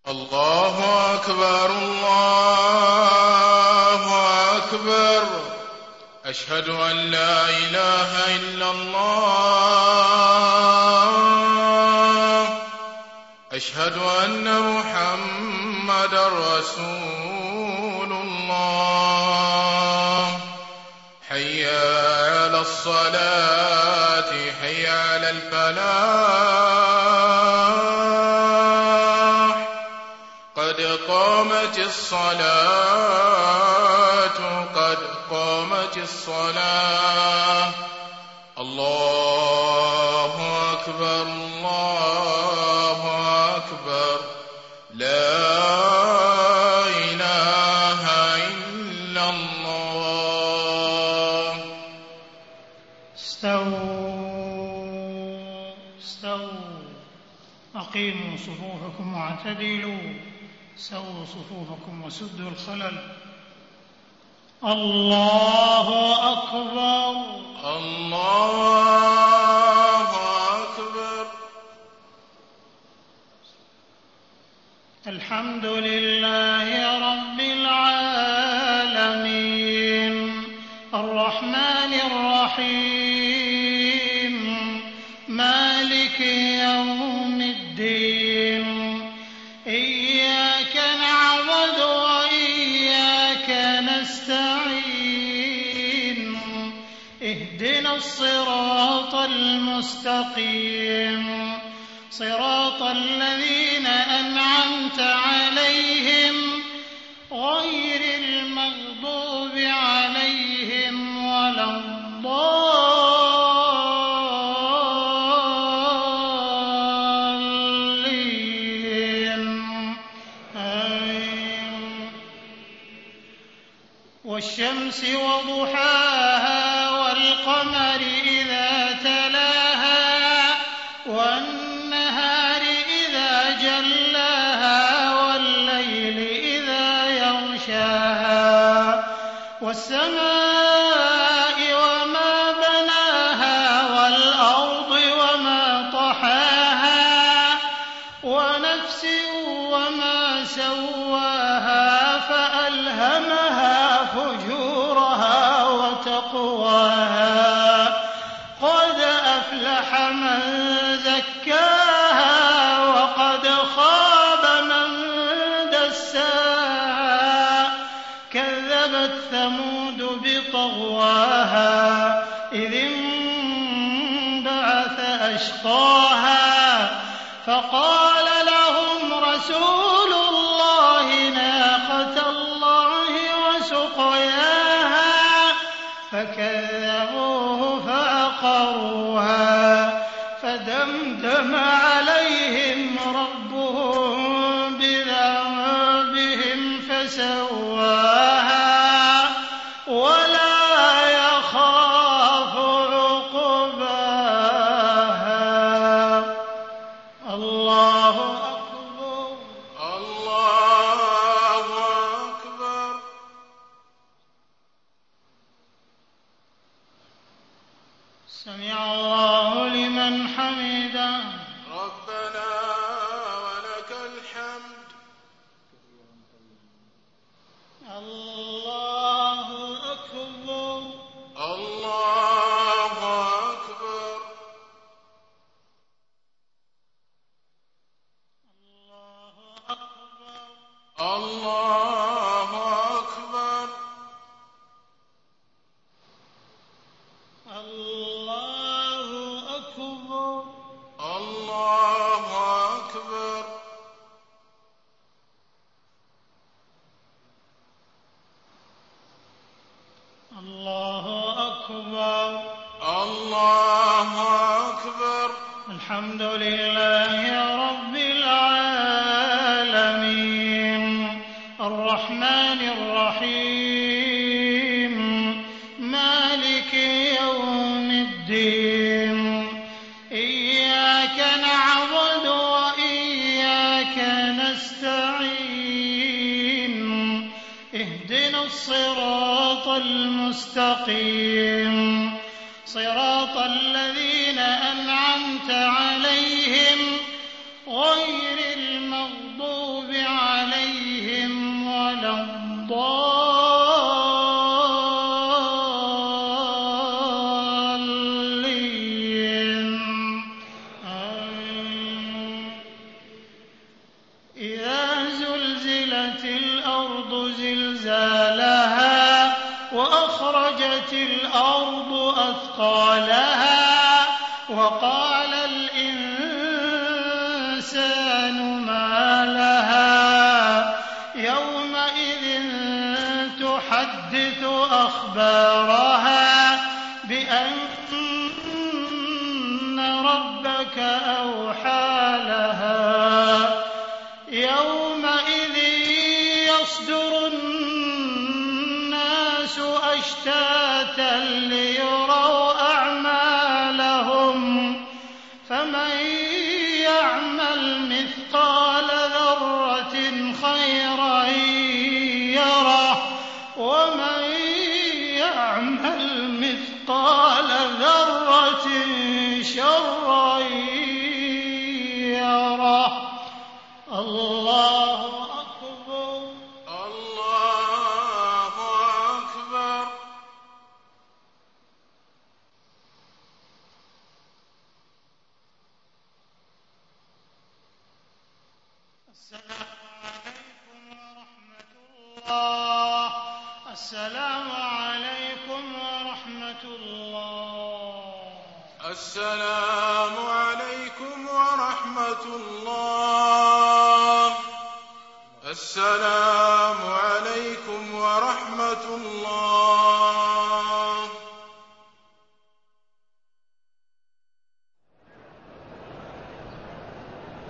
الله أكبر الله أكبر. أشهد أن لا إله إلا الله. أشهد أن محمدا رسول الله. حي على الصلاة حي على الفلاح. قد قامت الصلاة قد قامت الصلاة. الله أكبر الله أكبر. لا إله إلا الله. استووا أقيموا صفوفكم واعتدلوا. سووا صفوفكم وسدوا الخلل. الله أكبر الله أكبر. الحمد لله رب العالمين الرحمن الرحيم مالك يوم الدين. إياك نعبد وإياك نستعين. اهدنا الصراط المستقيم صراط الذين أنعمت عليهم غير المغضوب عليهم ولا الضالين. آمين. والشمس وضحاها والقمر إذا تلاها والنهار إذا جلاها والليل إذا يغشاها والسماء وما بناها والأرض وما طحاها ونفس وما سواها فألهمها فجورها وتقواها. قد أفلح من زكاها وقد خاب من دساها. كذبت ثمود بطغواها إذ انبعث أشقاها فقال لهم رسول الله ناقة الله وسقياها فكذبوه فعقروها فدمدم عليهم ربهم بذنبهم فسواها ولا يخاف عقباها. الله أكبر الله أكبر. سمع الله لمن حمده. ربنا ولك الحمد. الله أكبر الله أكبر. الله أكبر. الله أكبر. الله أكبر. الله أكبر. الله أكبر. الحمد لله رب العالمين الرحمن الرحيم مالك يوم الدين. إياك نعبد وإياك نستعين. اهدنا الصراط المستقيم صراط الذين أنعمت عليهم غير المغضوب المغضوب عليهم ولا الضالين. إذا زلزلت الأرض زلزالها وأخرجت الأرض أثقالها وقال الإنسان ما لها يومئذ تحدث أخبارها بأن ربك أوحى لها يومئذ يصدر الناس أشتاتا ليروا أعمالهم فمن يعمل مثقال ذرة خيرا يره ومن يعمل مثقال ذرة شرا يره. الله أكبر. الله أكبر. السلام عليكم ورحمة الله. السلام عليكم ورحمة الله. السلام عليكم ورحمة الله.